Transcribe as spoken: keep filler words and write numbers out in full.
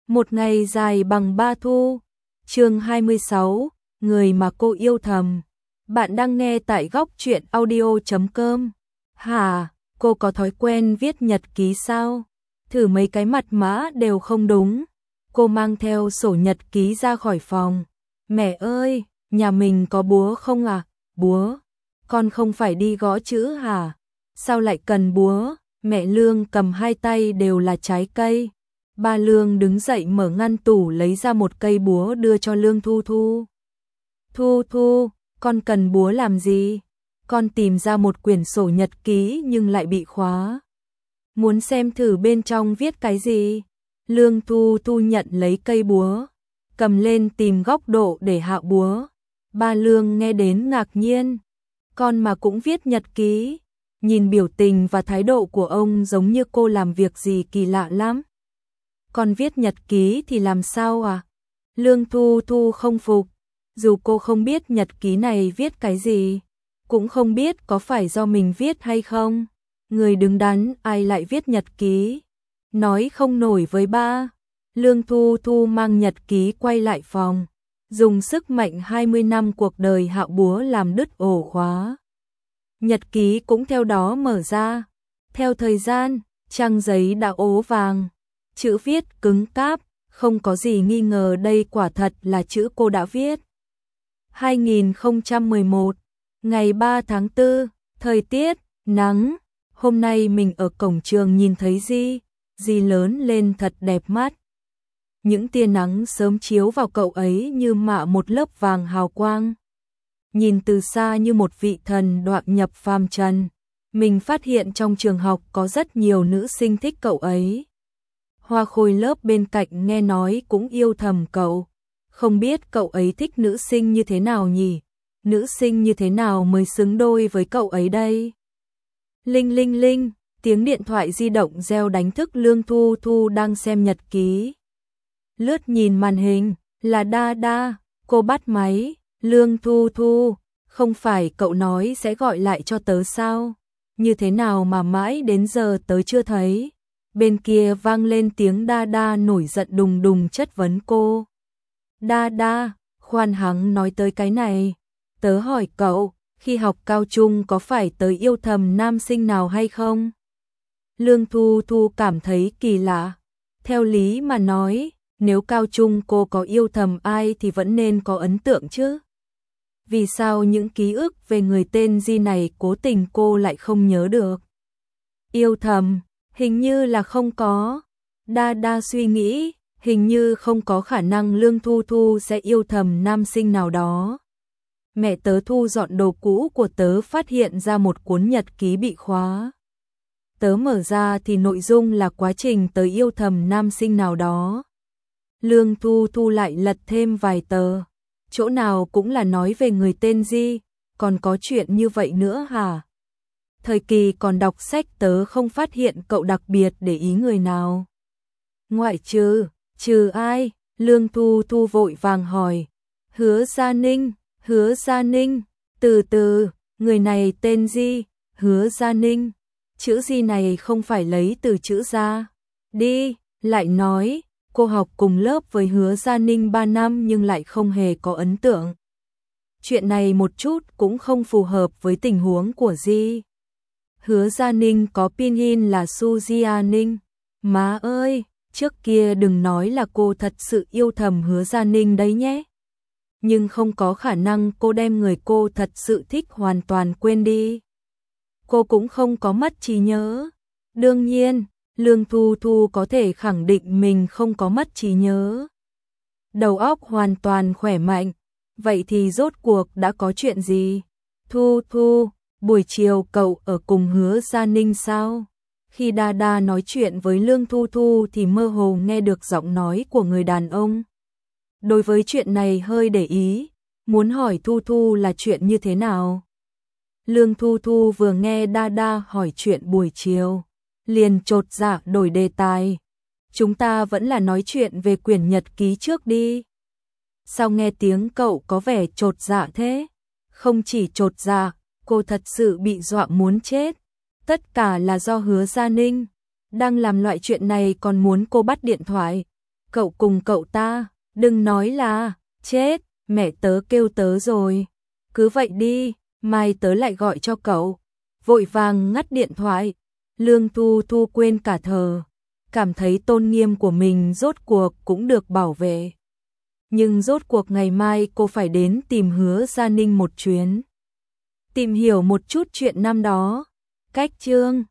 Một ngày dài bằng ba thu. Chương hai mươi sáu, người mà cô yêu thầm. Bạn đang nghe tại góc truyện audio chấm com. Hả, cô có thói quen viết nhật ký sao? Thử mấy cái mật mã đều không đúng. Cô mang theo sổ nhật ký ra khỏi phòng. Mẹ ơi, nhà mình có búa không à? Búa? Con không phải đi gõ chữ hả? Sao lại cần búa? Mẹ Lương cầm hai tay đều là trái cây. Ba Lương đứng dậy mở ngăn tủ lấy ra một cây búa đưa cho Lương Thu Thu. Thu Thu, con cần búa làm gì? Con tìm ra một quyển sổ nhật ký nhưng lại bị khóa. Muốn xem thử bên trong viết cái gì? Lương Thu Thu nhận lấy cây búa, cầm lên tìm góc độ để hạ búa. Ba Lương nghe đến ngạc nhiên. Con mà cũng viết nhật ký? Nhìn biểu tình và thái độ của ông giống như cô làm việc gì kỳ lạ lắm. Con viết nhật ký thì làm sao à? Lương Thu Thu không phục. Dù cô không biết nhật ký này viết cái gì, cũng không biết có phải do mình viết hay không. Người đứng đắn ai lại viết nhật ký? Nói không nổi với ba. Lương Thu Thu mang nhật ký quay lại phòng, dùng sức mạnh hai mươi năm cuộc đời hạ búa làm đứt ổ khóa. Nhật ký cũng theo đó mở ra. Theo thời gian, trang giấy đã ố vàng, chữ viết cứng cáp, không có gì nghi ngờ đây quả thật là chữ cô đã viết. hai nghìn không trăm mười một, ngày ba tháng tư, thời tiết, nắng. Hôm nay mình ở cổng trường nhìn thấy Di, Di lớn lên thật đẹp mắt. Những tia nắng sớm chiếu vào cậu ấy như mạ một lớp vàng hào quang. Nhìn từ xa như một vị thần đoạn nhập phàm trần. Mình phát hiện trong trường học có rất nhiều nữ sinh thích cậu ấy. Hoa khôi lớp bên cạnh nghe nói cũng yêu thầm cậu. Không biết cậu ấy thích nữ sinh như thế nào nhỉ? Nữ sinh như thế nào mới xứng đôi với cậu ấy đây? Linh linh linh, tiếng điện thoại di động reo đánh thức Lương Thu Thu đang xem nhật ký. Lướt nhìn màn hình, là Đa Đa, cô bắt máy. Lương Thu Thu, không phải cậu nói sẽ gọi lại cho tớ sao? Như thế nào mà mãi đến giờ tớ chưa thấy? Bên kia vang lên tiếng Đa Đa nổi giận đùng đùng chất vấn cô. Đa Đa, khoan hắng nói tới cái này. Tớ hỏi cậu, khi học cao trung có phải tớ yêu thầm nam sinh nào hay không? Lương Thu Thu cảm thấy kỳ lạ. Theo lý mà nói, nếu cao trung cô có yêu thầm ai thì vẫn nên có ấn tượng chứ. Vì sao những ký ức về người tên Di này cố tình cô lại không nhớ được? Yêu thầm, hình như là không có. Đa Đa suy nghĩ, hình như không có khả năng Lương Thu Thu sẽ yêu thầm nam sinh nào đó. Mẹ tớ thu dọn đồ cũ của tớ phát hiện ra một cuốn nhật ký bị khóa. Tớ mở ra thì nội dung là quá trình tớ yêu thầm nam sinh nào đó. Lương Thu Thu lại lật thêm vài tờ. Chỗ nào cũng là nói về người tên Di, còn có chuyện như vậy nữa hả? Thời kỳ còn đọc sách tớ không phát hiện cậu đặc biệt để ý người nào. Ngoại trừ, trừ ai? Lương Thu Thu vội vàng hỏi. Hứa Gia Ninh, Hứa Gia Ninh, từ từ, người này tên Di, Hứa Gia Ninh. Chữ Di này không phải lấy từ chữ Gia. Đi, lại nói. Cô học cùng lớp với Hứa Gia Ninh ba năm nhưng lại không hề có ấn tượng. Chuyện này một chút cũng không phù hợp với tình huống của Di. Hứa Gia Ninh có pinyin là Su Gia Ninh. Má ơi, trước kia đừng nói là cô thật sự yêu thầm Hứa Gia Ninh đấy nhé. Nhưng không có khả năng cô đem người cô thật sự thích hoàn toàn quên đi. Cô cũng không có mất trí nhớ. Đương nhiên, Lương Thu Thu có thể khẳng định mình không có mất trí nhớ. Đầu óc hoàn toàn khỏe mạnh. Vậy thì rốt cuộc đã có chuyện gì? Thu Thu, buổi chiều cậu ở cùng Hứa Gia Ninh sao? Khi Đa Đa nói chuyện với Lương Thu Thu thì mơ hồ nghe được giọng nói của người đàn ông. Đối với chuyện này hơi để ý, muốn hỏi Thu Thu là chuyện như thế nào. Lương Thu Thu vừa nghe Đa Đa hỏi chuyện buổi chiều, liền chột dạ đổi đề tài. Chúng ta vẫn là nói chuyện về quyển nhật ký trước đi. Sao nghe tiếng cậu có vẻ chột dạ thế? Không chỉ chột dạ, cô thật sự bị dọa muốn chết. Tất cả là do Hứa Gia Ninh đang làm loại chuyện này còn muốn cô bắt điện thoại. cậu cùng cậu ta, đừng nói là, chết, mẹ tớ kêu tớ rồi. Cứ vậy đi, mai tớ lại gọi cho cậu. Vội vàng ngắt điện thoại, Lương Thu Thu quên cả thờ, cảm thấy tôn nghiêm của mình rốt cuộc cũng được bảo vệ. Nhưng rốt cuộc ngày mai cô phải đến tìm Hứa Gia Ninh một chuyến. Tìm hiểu một chút chuyện năm đó. Cách chương